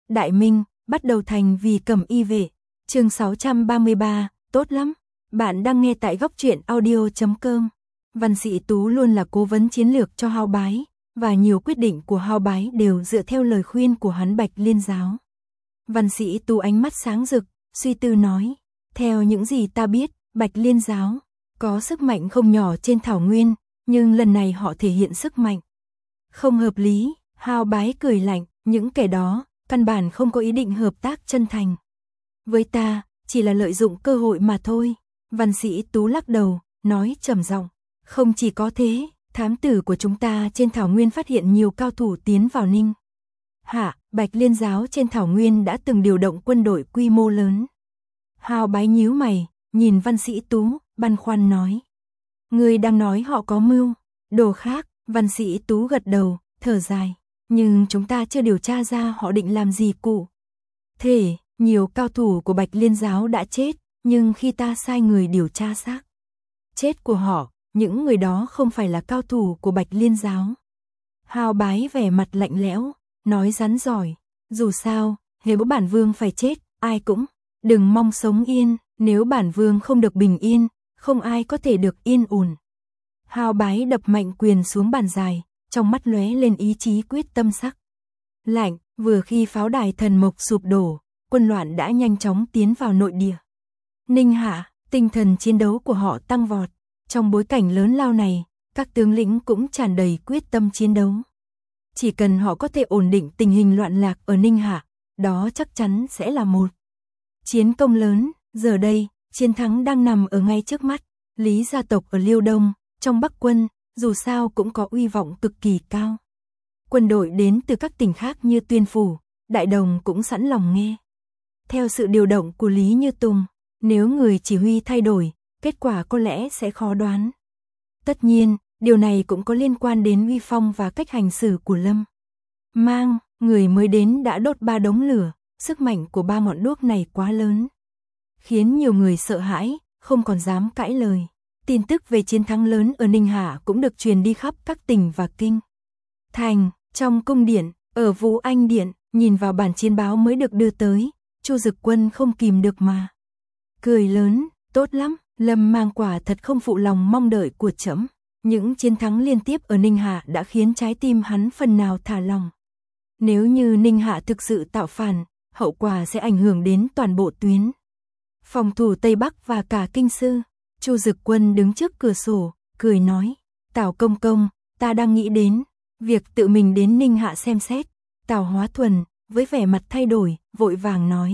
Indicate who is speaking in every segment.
Speaker 1: Đại Minh, bắt đầu thành vì Cẩm Y vệ. Chương 633, tốt lắm. Bạn đang nghe tại góc truyện audio.com. Văn Sĩ Tú luôn là cố vấn chiến lược cho Hao Bái, và nhiều quyết định của Hao Bái đều dựa theo lời khuyên của hắn Bạch Liên Giáo. Văn Sĩ Tú ánh mắt sáng rực, suy tư nói, theo những gì ta biết, Bạch Liên Giáo có sức mạnh không nhỏ trên thảo nguyên, nhưng lần này họ thể hiện sức mạnh không hợp lý. Hao Bái cười lạnh, những kẻ đó căn bản không có ý định hợp tác chân thành với ta, chỉ là lợi dụng cơ hội mà thôi. Văn Sĩ Tú lắc đầu, nói trầm giọng, không chỉ có thế, thám tử của chúng ta trên thảo nguyên phát hiện nhiều cao thủ tiến vào Ninh Hạ. Bạch Liên Giáo trên thảo nguyên đã từng điều động quân đội quy mô lớn. Hao Bái nhíu mày, nhìn Văn Sĩ Tú, băn khoăn nói, ngươi đang nói họ có mưu đồ khác? Văn Sĩ Tú gật đầu, thở dài, nhưng chúng ta chưa điều tra ra họ định làm gì cụ thể. Nhiều cao thủ của Bạch Liên Giáo đã chết, nhưng khi ta sai người điều tra xác chết của họ, những người đó không phải là cao thủ của Bạch Liên Giáo. Hao Bái vẻ mặt lạnh lẽo, nói rắn giỏi, dù sao, nếu bản vương phải chết, ai cũng đừng mong sống yên, nếu bản vương không được bình yên, không ai có thể được yên ổn. Hao Bái đập mạnh quyền xuống bàn dài, trong mắt lóe lên ý chí quyết tâm sắc lạnh. Vừa khi pháo đài Thần Mộc sụp đổ, quân loạn đã nhanh chóng tiến vào nội địa Ninh Hạ, tinh thần chiến đấu của họ tăng vọt. Trong bối cảnh lớn lao này, các tướng lĩnh cũng tràn đầy quyết tâm chiến đấu. Chỉ cần họ có thể ổn định tình hình loạn lạc ở Ninh Hạ, đó chắc chắn sẽ là một chiến công lớn. Giờ đây, chiến thắng đang nằm ở ngay trước mắt. Lý gia tộc ở Liêu Đông, trong Bắc quân, dù sao cũng có uy vọng cực kỳ cao. Quân đội đến từ các tỉnh khác như Tuyên Phủ, Đại Đồng cũng sẵn lòng nghe theo sự điều động của Lý Như Tùng. Nếu người chỉ huy thay đổi, kết quả có lẽ sẽ khó đoán. Tất nhiên, điều này cũng có liên quan đến uy phong và cách hành xử của Lâm Mang. Người mới đến đã đốt 3 đống lửa, sức mạnh của 3 ngọn đuốc này quá lớn, khiến nhiều người sợ hãi, không còn dám cãi lời. Tin tức về chiến thắng lớn ở Ninh Hạ cũng được truyền đi khắp các tỉnh và kinh thành. Trong cung điện, ở Vũ Anh Điện, nhìn vào bản chiến báo mới được đưa tới, Chu Dực Quân không kìm được mà cười lớn, tốt lắm, Lâm Mang quả thật không phụ lòng mong đợi của trẫm. Những chiến thắng liên tiếp ở Ninh Hạ đã khiến trái tim hắn phần nào thả lòng. Nếu như Ninh Hạ thực sự tạo phản, hậu quả sẽ ảnh hưởng đến toàn bộ tuyến phòng thủ Tây Bắc và cả kinh sư. Chu Dực Quân đứng trước cửa sổ, cười nói, Tào công công, ta đang nghĩ đến việc tự mình đến Ninh Hạ xem xét. Tào Hóa Thuần, với vẻ mặt thay đổi, vội vàng nói,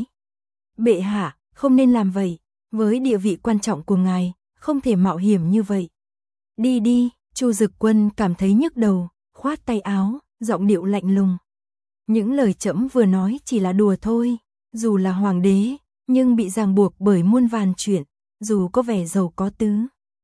Speaker 1: bệ hạ, không nên làm vậy, với địa vị quan trọng của ngài, không thể mạo hiểm như vậy. Đi đi. Chu Dực Quân cảm thấy nhức đầu, khoát tay áo, giọng điệu lạnh lùng. Những lời trẫm vừa nói chỉ là đùa thôi, dù là hoàng đế, nhưng bị ràng buộc bởi muôn vàn chuyện, dù có vẻ giàu có tứ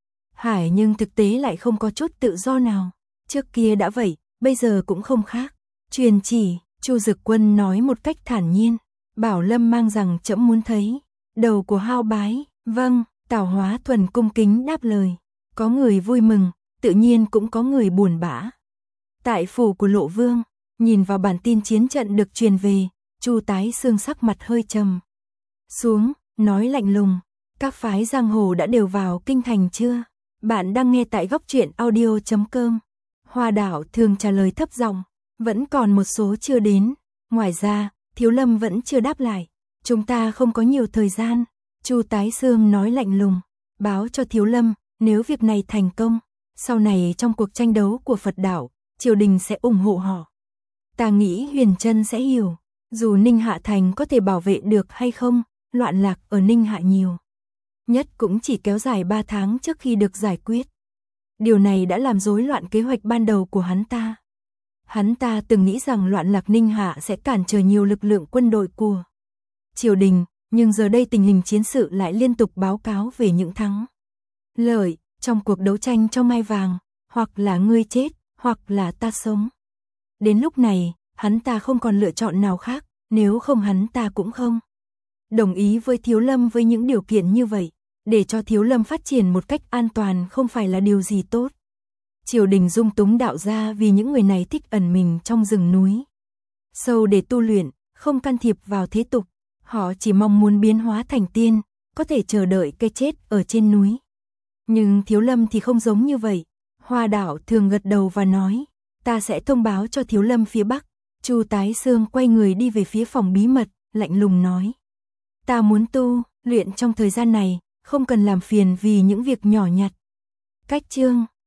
Speaker 1: hải nhưng thực tế lại không có chút tự do nào. Trước kia đã vậy, bây giờ cũng không khác. Truyền chỉ, Chu Dực Quân nói một cách thản nhiên, bảo Lâm Mang rằng trẫm muốn thấy đầu của Hao Bái. Vâng. Tào Hóa Thuần cung kính đáp lời. Có người vui mừng, tự nhiên cũng có người buồn bã. Tại phủ của Lộ Vương, nhìn vào bản tin chiến trận được truyền về, Chu Tái Xương sắc mặt hơi trầm xuống, nói lạnh lùng, các phái giang hồ đã đều vào kinh thành chưa? Bạn đang nghe tại góc truyện audio.com. Hoa Đảo thường trả lời thấp giọng, vẫn còn một số chưa đến. Ngoài ra, Thiếu Lâm vẫn chưa đáp lại. Chúng ta không có nhiều thời gian. Chu Tái Xương nói lạnh lùng, báo cho Thiếu Lâm, nếu việc này thành công, sau này trong cuộc tranh đấu của Phật đạo, triều đình sẽ ủng hộ họ. Ta nghĩ Huyền Trân sẽ hiểu, dù Ninh Hạ thành có thể bảo vệ được hay không, loạn lạc ở Ninh Hạ nhiều nhất cũng chỉ kéo dài 3 tháng trước khi được giải quyết. Điều này đã làm rối loạn kế hoạch ban đầu của hắn ta. Hắn ta từng nghĩ rằng loạn lạc Ninh Hạ sẽ cản trở nhiều lực lượng quân đội của triều đình, nhưng giờ đây tình hình chiến sự lại liên tục báo cáo về những thắng lợi trong cuộc đấu tranh cho ngai vàng, hoặc là ngươi chết, hoặc là ta sống. Đến lúc này, hắn ta không còn lựa chọn nào khác, nếu không hắn ta cũng không đồng ý với Thiếu Lâm với những điều kiện như vậy. Để cho Thiếu Lâm phát triển một cách an toàn không phải là điều gì tốt. Triều đình dung túng đạo gia vì những người này thích ẩn mình trong rừng núi sâu để tu luyện, không can thiệp vào thế tục, họ chỉ mong muốn biến hóa thành tiên, có thể chờ đợi cái chết ở trên núi. Nhưng Thiếu Lâm thì không giống như vậy. Hoa Đảo thường gật đầu và nói, ta sẽ thông báo cho Thiếu Lâm phía Bắc. Chu Tái Xương quay người đi về phía phòng bí mật, lạnh lùng nói, ta muốn tu, luyện trong thời gian này, không cần làm phiền vì những việc nhỏ nhặt. Cách chương